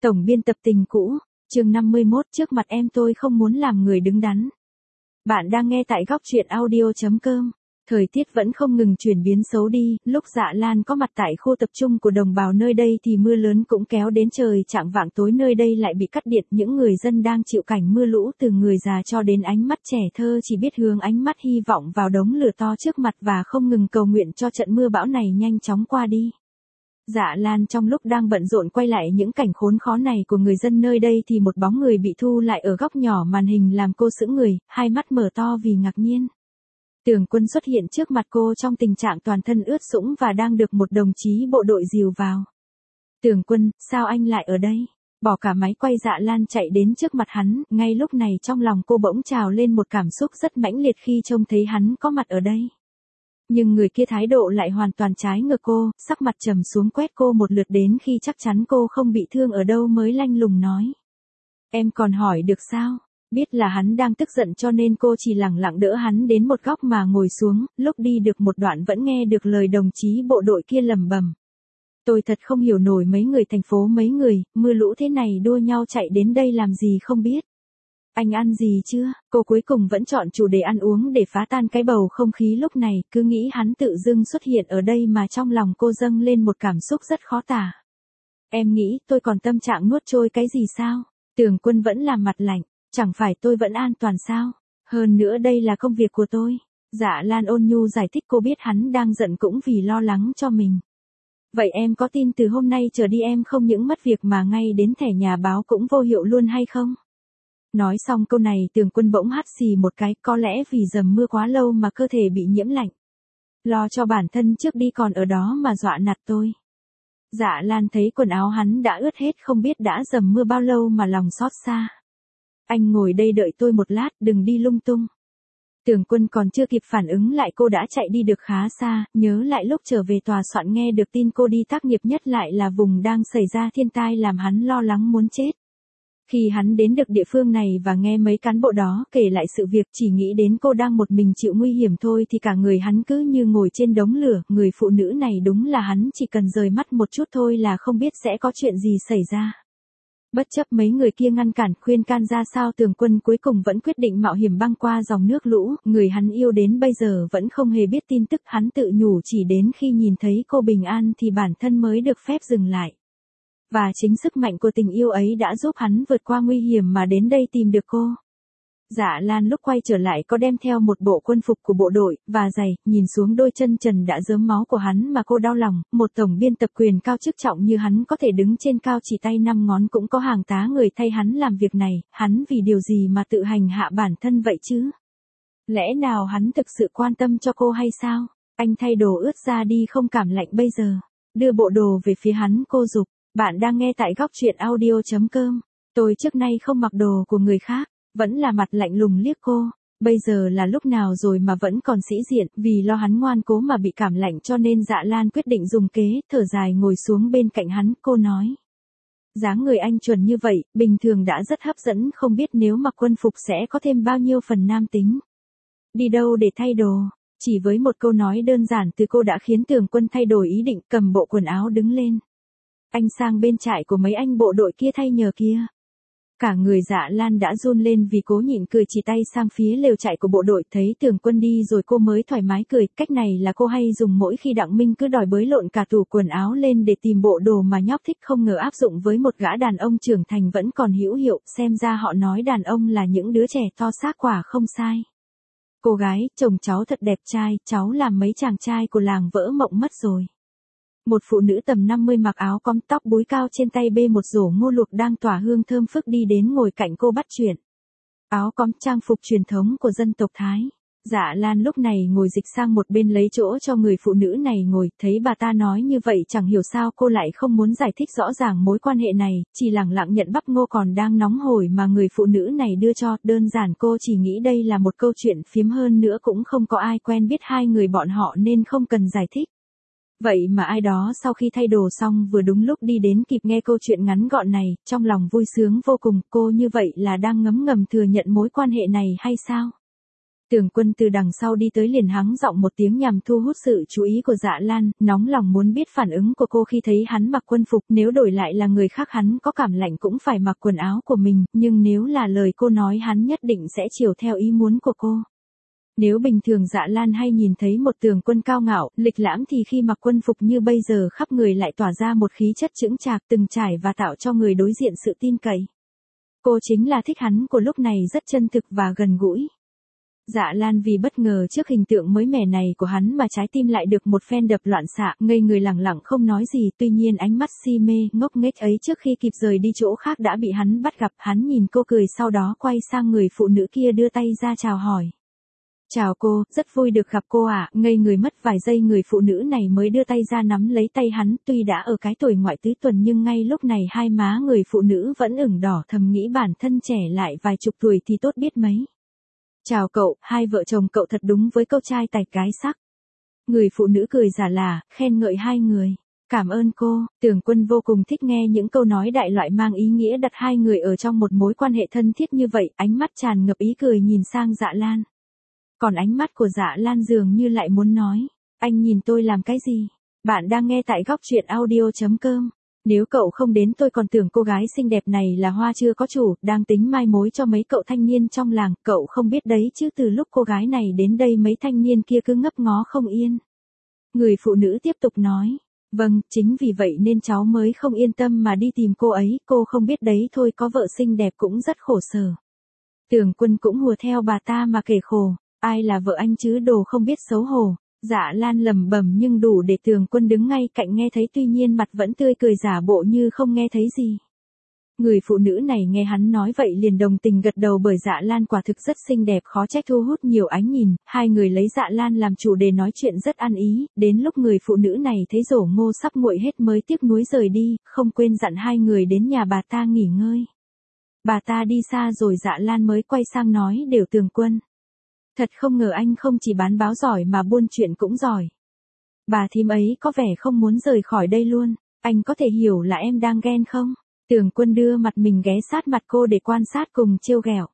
Tổng biên tập Tình cũ, chương 51, trước mặt em tôi không muốn làm người đứng đắn. Bạn đang nghe tại góc truyện audio.com. Thời tiết vẫn không ngừng chuyển biến xấu đi, lúc Dạ Lan có mặt tại khu tập trung của đồng bào nơi đây thì mưa lớn cũng kéo đến, trời chạng vạng tối nơi đây lại bị cắt điện. Những người dân đang chịu cảnh mưa lũ, từ người già cho đến ánh mắt trẻ thơ chỉ biết hướng ánh mắt hy vọng vào đống lửa to trước mặt và không ngừng cầu nguyện cho trận mưa bão này nhanh chóng qua đi. Dạ Lan trong lúc đang bận rộn quay lại những cảnh khốn khó này của người dân nơi đây thì một bóng người bị thu lại ở góc nhỏ màn hình làm cô sững người, hai mắt mở to vì ngạc nhiên. Tưởng Quân xuất hiện trước mặt cô trong tình trạng toàn thân ướt sũng và đang được một đồng chí bộ đội dìu vào. Tưởng Quân, sao anh lại ở đây? Bỏ cả máy quay, Dạ Lan chạy đến trước mặt hắn, ngay lúc này trong lòng cô bỗng trào lên một cảm xúc rất mãnh liệt khi trông thấy hắn có mặt ở đây. Nhưng người kia thái độ lại hoàn toàn trái ngược cô, sắc mặt trầm xuống quét cô một lượt đến khi chắc chắn cô không bị thương ở đâu mới lanh lùng nói. Em còn hỏi được sao? Biết là hắn đang tức giận cho nên cô chỉ lẳng lặng đỡ hắn đến một góc mà ngồi xuống, lúc đi được một đoạn vẫn nghe được lời đồng chí bộ đội kia lẩm bẩm. Tôi thật không hiểu nổi mấy người thành phố, mấy người, mưa lũ thế này đua nhau chạy đến đây làm gì không biết. Anh ăn gì chưa? Cô cuối cùng vẫn chọn chủ đề ăn uống để phá tan cái bầu không khí lúc này, cứ nghĩ hắn tự dưng xuất hiện ở đây mà trong lòng cô dâng lên một cảm xúc rất khó tả. Em nghĩ tôi còn tâm trạng nuốt trôi cái gì sao? Tưởng Quân vẫn làm mặt lạnh, chẳng phải tôi vẫn an toàn sao? Hơn nữa đây là công việc của tôi. Dạ Lan ôn nhu giải thích, cô biết hắn đang giận cũng vì lo lắng cho mình. Vậy em có tin từ hôm nay trở đi em không những mất việc mà ngay đến thẻ nhà báo cũng vô hiệu luôn hay không? Nói xong câu này Tưởng Quân bỗng hắt xì một cái, có lẽ vì dầm mưa quá lâu mà cơ thể bị nhiễm lạnh. Lo cho bản thân trước đi, còn ở đó mà dọa nạt tôi. Dạ Lan thấy quần áo hắn đã ướt hết, không biết đã dầm mưa bao lâu mà lòng xót xa. Anh ngồi đây đợi tôi một lát, đừng đi lung tung. Tưởng Quân còn chưa kịp phản ứng lại cô đã chạy đi được khá xa, nhớ lại lúc trở về tòa soạn nghe được tin cô đi tác nghiệp, nhất lại là vùng đang xảy ra thiên tai làm hắn lo lắng muốn chết. Khi hắn đến được địa phương này và nghe mấy cán bộ đó kể lại sự việc, chỉ nghĩ đến cô đang một mình chịu nguy hiểm thôi thì cả người hắn cứ như ngồi trên đống lửa. Người phụ nữ này đúng là hắn chỉ cần rời mắt một chút thôi là không biết sẽ có chuyện gì xảy ra. Bất chấp mấy người kia ngăn cản khuyên can ra sao, Tưởng Quân cuối cùng vẫn quyết định mạo hiểm băng qua dòng nước lũ. Người hắn yêu đến bây giờ vẫn không hề biết tin tức, hắn tự nhủ chỉ đến khi nhìn thấy cô bình an thì bản thân mới được phép dừng lại. Và chính sức mạnh của tình yêu ấy đã giúp hắn vượt qua nguy hiểm mà đến đây tìm được cô. Dạ Lan lúc quay trở lại có đem theo một bộ quân phục của bộ đội, và giày, nhìn xuống đôi chân trần đã rớm máu của hắn mà cô đau lòng. Một tổng biên tập quyền cao chức trọng như hắn có thể đứng trên cao chỉ tay 5 ngón, cũng có hàng tá người thay hắn làm việc này, hắn vì điều gì mà tự hành hạ bản thân vậy chứ? Lẽ nào hắn thực sự quan tâm cho cô hay sao? Anh thay đồ ướt ra đi, không cảm lạnh bây giờ. Đưa bộ đồ về phía hắn, cô giục. Bạn đang nghe tại góc truyện audio.com. Tôi trước nay không mặc đồ của người khác, vẫn là mặt lạnh lùng liếc cô. Bây giờ là lúc nào rồi mà vẫn còn sĩ diện, vì lo hắn ngoan cố mà bị cảm lạnh cho nên Dạ Lan quyết định dùng kế, thở dài ngồi xuống bên cạnh hắn, cô nói. Dáng người anh chuẩn như vậy, bình thường đã rất hấp dẫn, không biết nếu mặc quân phục sẽ có thêm bao nhiêu phần nam tính. Đi đâu để thay đồ? Chỉ với một câu nói đơn giản từ cô đã khiến Tưởng Quân thay đổi ý định, cầm bộ quần áo đứng lên. Anh sang bên trại của mấy anh bộ đội kia thay nhờ kia. Cả người Dạ Lan đã run lên vì cố nhịn cười, chỉ tay sang phía lều trại của bộ đội. Thấy Tưởng Quân đi rồi cô mới thoải mái cười, cách này là cô hay dùng mỗi khi Đặng Minh cứ đòi bới lộn cả tủ quần áo lên để tìm bộ đồ mà nhóc thích, không ngờ áp dụng với một gã đàn ông trưởng thành vẫn còn hữu hiệu, xem ra họ nói đàn ông là những đứa trẻ to xác quả không sai. Cô gái, chồng cháu thật đẹp trai, cháu làm mấy chàng trai của làng vỡ mộng mất rồi. Một phụ nữ tầm 50 mặc áo cóm, tóc búi cao, trên tay bê một rổ ngô luộc đang tỏa hương thơm phức đi đến ngồi cạnh cô bắt chuyện. Áo cóm, trang phục truyền thống của dân tộc Thái. Dạ Lan lúc này ngồi dịch sang một bên lấy chỗ cho người phụ nữ này ngồi, thấy bà ta nói như vậy chẳng hiểu sao cô lại không muốn giải thích rõ ràng mối quan hệ này, chỉ lẳng lặng nhận bắp ngô còn đang nóng hổi mà người phụ nữ này đưa cho, đơn giản cô chỉ nghĩ đây là một câu chuyện phiếm, hơn nữa cũng không có ai quen biết hai người bọn họ nên không cần giải thích. Vậy mà ai đó sau khi thay đồ xong vừa đúng lúc đi đến kịp nghe câu chuyện ngắn gọn này, trong lòng vui sướng vô cùng, cô như vậy là đang ngấm ngầm thừa nhận mối quan hệ này hay sao? Tường Quân từ đằng sau đi tới liền hắng giọng một tiếng nhằm thu hút sự chú ý của Dạ Lan, nóng lòng muốn biết phản ứng của cô khi thấy hắn mặc quân phục, nếu đổi lại là người khác hắn có cảm lạnh cũng phải mặc quần áo của mình, nhưng nếu là lời cô nói hắn nhất định sẽ chiều theo ý muốn của cô. Nếu bình thường Dạ Lan hay nhìn thấy một Tường Quân cao ngạo, lịch lãm thì khi mặc quân phục như bây giờ khắp người lại tỏa ra một khí chất chững chạc từng trải và tạo cho người đối diện sự tin cậy. Cô chính là thích hắn của lúc này rất chân thực và gần gũi. Dạ Lan vì bất ngờ trước hình tượng mới mẻ này của hắn mà trái tim lại được một phen đập loạn xạ, ngây người lẳng lặng không nói gì, tuy nhiên ánh mắt si mê, ngốc nghếch ấy trước khi kịp rời đi chỗ khác đã bị hắn bắt gặp, hắn nhìn cô cười sau đó quay sang người phụ nữ kia đưa tay ra chào hỏi. Chào cô, rất vui được gặp cô ạ, ngây người mất vài giây người phụ nữ này mới đưa tay ra nắm lấy tay hắn, tuy đã ở cái tuổi ngoại tứ tuần nhưng ngay lúc này hai má người phụ nữ vẫn ửng đỏ thầm nghĩ bản thân trẻ lại vài chục tuổi thì tốt biết mấy. Chào cậu, hai vợ chồng cậu thật đúng với câu trai tài gái sắc. Người phụ nữ cười giả là, khen ngợi hai người. Cảm ơn cô, Tường Quân vô cùng thích nghe những câu nói đại loại mang ý nghĩa đặt hai người ở trong một mối quan hệ thân thiết như vậy, ánh mắt tràn ngập ý cười nhìn sang Dạ Lan. Còn ánh mắt của Dạ Lan dường như lại muốn nói, anh nhìn tôi làm cái gì? Bạn đang nghe tại góc truyện audio.com. Nếu cậu không đến tôi còn tưởng cô gái xinh đẹp này là hoa chưa có chủ, đang tính mai mối cho mấy cậu thanh niên trong làng, cậu không biết đấy chứ từ lúc cô gái này đến đây mấy thanh niên kia cứ ngấp ngó không yên. Người phụ nữ tiếp tục nói, vâng, chính vì vậy nên cháu mới không yên tâm mà đi tìm cô ấy, cô không biết đấy thôi có vợ xinh đẹp cũng rất khổ sở. Tường Quân cũng hùa theo bà ta mà kể khổ, ai là vợ anh chứ đồ không biết xấu hổ. Dạ Lan lẩm bẩm nhưng đủ để Tường Quân đứng ngay cạnh nghe thấy tuy nhiên mặt vẫn tươi cười giả bộ như không nghe thấy gì. Người phụ nữ này nghe hắn nói vậy liền đồng tình gật đầu bởi Dạ Lan quả thực rất xinh đẹp khó trách thu hút nhiều ánh nhìn, hai người lấy Dạ Lan làm chủ đề nói chuyện rất ăn ý, đến lúc người phụ nữ này thấy rổ ngô sắp nguội hết mới tiếc nuối rời đi, không quên dặn hai người đến nhà bà ta nghỉ ngơi. Bà ta đi xa rồi Dạ Lan mới quay sang nói đều Tường Quân. Thật không ngờ anh không chỉ bán báo giỏi mà buôn chuyện cũng giỏi. Bà thím ấy có vẻ không muốn rời khỏi đây luôn, anh có thể hiểu là em đang ghen không? Tường Quân đưa mặt mình ghé sát mặt cô để quan sát cùng trêu ghẹo.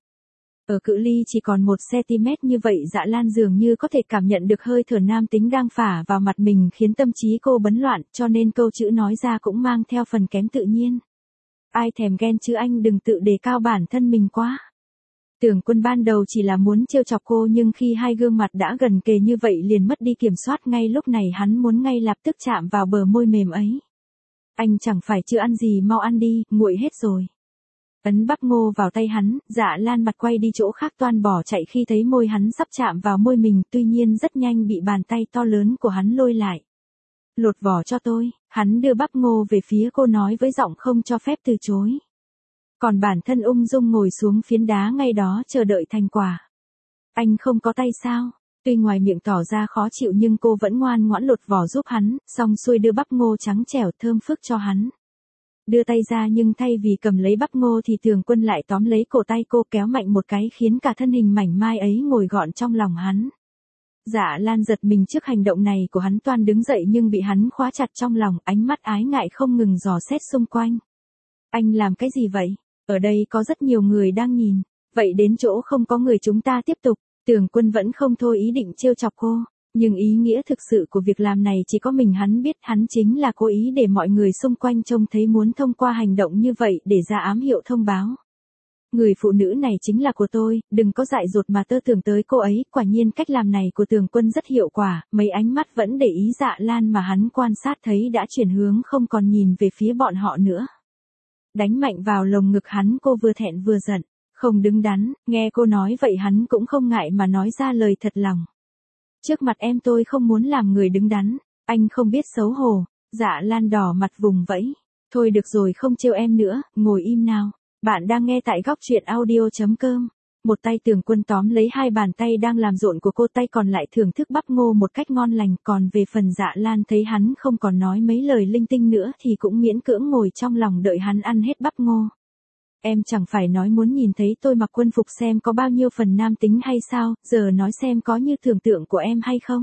Ở cự ly chỉ còn 1cm như vậy Dạ Lan dường như có thể cảm nhận được hơi thở nam tính đang phả vào mặt mình khiến tâm trí cô bấn loạn cho nên câu chữ nói ra cũng mang theo phần kém tự nhiên. Ai thèm ghen chứ anh đừng tự đề cao bản thân mình quá. Tường Quân ban đầu chỉ là muốn trêu chọc cô nhưng khi hai gương mặt đã gần kề như vậy liền mất đi kiểm soát ngay lúc này hắn muốn ngay lập tức chạm vào bờ môi mềm ấy. Anh chẳng phải chưa ăn gì mau ăn đi, nguội hết rồi. Ấn bắp ngô vào tay hắn, Dạ Lan mặt quay đi chỗ khác toan bỏ chạy khi thấy môi hắn sắp chạm vào môi mình tuy nhiên rất nhanh bị bàn tay to lớn của hắn lôi lại. Lột vỏ cho tôi, hắn đưa bắp ngô về phía cô nói với giọng không cho phép từ chối. Còn bản thân ung dung ngồi xuống phiến đá ngay đó chờ đợi thành quả. Anh không có tay sao? Tuy ngoài miệng tỏ ra khó chịu nhưng cô vẫn ngoan ngoãn lột vỏ giúp hắn, xong xuôi đưa bắp ngô trắng trẻo thơm phức cho hắn. Đưa tay ra nhưng thay vì cầm lấy bắp ngô thì Tường Quân lại tóm lấy cổ tay cô kéo mạnh một cái khiến cả thân hình mảnh mai ấy ngồi gọn trong lòng hắn. Dạ Lan giật mình trước hành động này của hắn toan đứng dậy nhưng bị hắn khóa chặt trong lòng, ánh mắt ái ngại không ngừng dò xét xung quanh. Anh làm cái gì vậy? Ở đây có rất nhiều người đang nhìn. Vậy đến chỗ không có người chúng ta tiếp tục. Tường Quân vẫn không thôi ý định trêu chọc cô. Nhưng ý nghĩa thực sự của việc làm này chỉ có mình hắn biết, hắn chính là cố ý để mọi người xung quanh trông thấy muốn thông qua hành động như vậy để ra ám hiệu thông báo. Người phụ nữ này chính là của tôi, đừng có dại dột mà tơ tưởng tới cô ấy, quả nhiên cách làm này của Tường Quân rất hiệu quả, mấy ánh mắt vẫn để ý Dạ Lan mà hắn quan sát thấy đã chuyển hướng không còn nhìn về phía bọn họ nữa. Đánh mạnh vào lồng ngực hắn cô vừa thẹn vừa giận, không đứng đắn, nghe cô nói vậy hắn cũng không ngại mà nói ra lời thật lòng. Trước mặt em tôi không muốn làm người đứng đắn, anh không biết xấu hổ. Dạ Lan đỏ mặt vùng vẫy. Thôi được rồi không trêu em nữa, ngồi im nào. Bạn đang nghe tại góc truyện audio.com. Một tay Tường Quân tóm lấy hai bàn tay đang làm rộn của cô, tay còn lại thưởng thức bắp ngô một cách ngon lành, còn về phần Dạ Lan thấy hắn không còn nói mấy lời linh tinh nữa thì cũng miễn cưỡng ngồi trong lòng đợi hắn ăn hết bắp ngô. Em chẳng phải nói muốn nhìn thấy tôi mặc quân phục xem có bao nhiêu phần nam tính hay sao, giờ nói xem có như tưởng tượng của em hay không.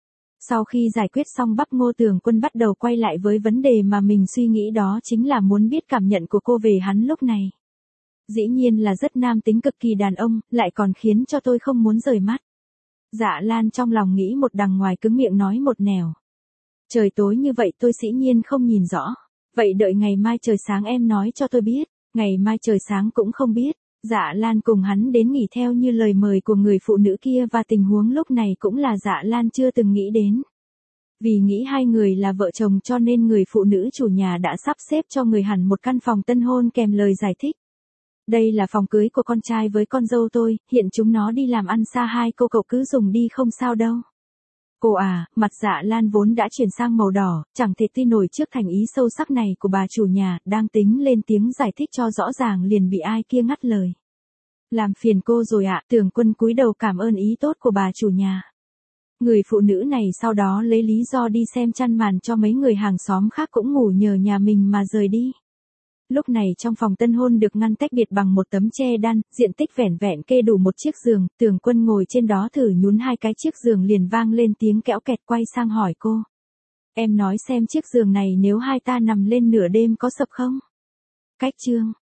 Sau khi giải quyết xong bắp ngô Tường Quân bắt đầu quay lại với vấn đề mà mình suy nghĩ, đó chính là muốn biết cảm nhận của cô về hắn lúc này. Dĩ nhiên là rất nam tính cực kỳ đàn ông, lại còn khiến cho tôi không muốn rời mắt. Dạ Lan trong lòng nghĩ một đằng ngoài cứng miệng nói một nẻo. Trời tối như vậy tôi dĩ nhiên không nhìn rõ. Vậy đợi ngày mai trời sáng em nói cho tôi biết. Ngày mai trời sáng cũng không biết. Dạ Lan cùng hắn đến nghỉ theo như lời mời của người phụ nữ kia và tình huống lúc này cũng là Dạ Lan chưa từng nghĩ đến. Vì nghĩ hai người là vợ chồng cho nên người phụ nữ chủ nhà đã sắp xếp cho người hẳn một căn phòng tân hôn kèm lời giải thích. Đây là phòng cưới của con trai với con dâu tôi, hiện chúng nó đi làm ăn xa hai cô cậu cứ dùng đi không sao đâu. Cô à, mặt Dạ Lan vốn đã chuyển sang màu đỏ, chẳng thể tin nổi trước thành ý sâu sắc này của bà chủ nhà, đang tính lên tiếng giải thích cho rõ ràng liền bị ai kia ngắt lời. Làm phiền cô rồi ạ, Tưởng Quân cúi đầu cảm ơn ý tốt của bà chủ nhà. Người phụ nữ này sau đó lấy lý do đi xem chăn màn cho mấy người hàng xóm khác cũng ngủ nhờ nhà mình mà rời đi. Lúc này trong phòng tân hôn được ngăn tách biệt bằng một tấm che đan, diện tích vẻn vẹn kê đủ một chiếc giường, Tưởng Quân ngồi trên đó thử nhún hai cái chiếc giường liền vang lên tiếng kẽo kẹt quay sang hỏi cô. Em nói xem chiếc giường này nếu hai ta nằm lên nửa đêm có sập không? Cách chương.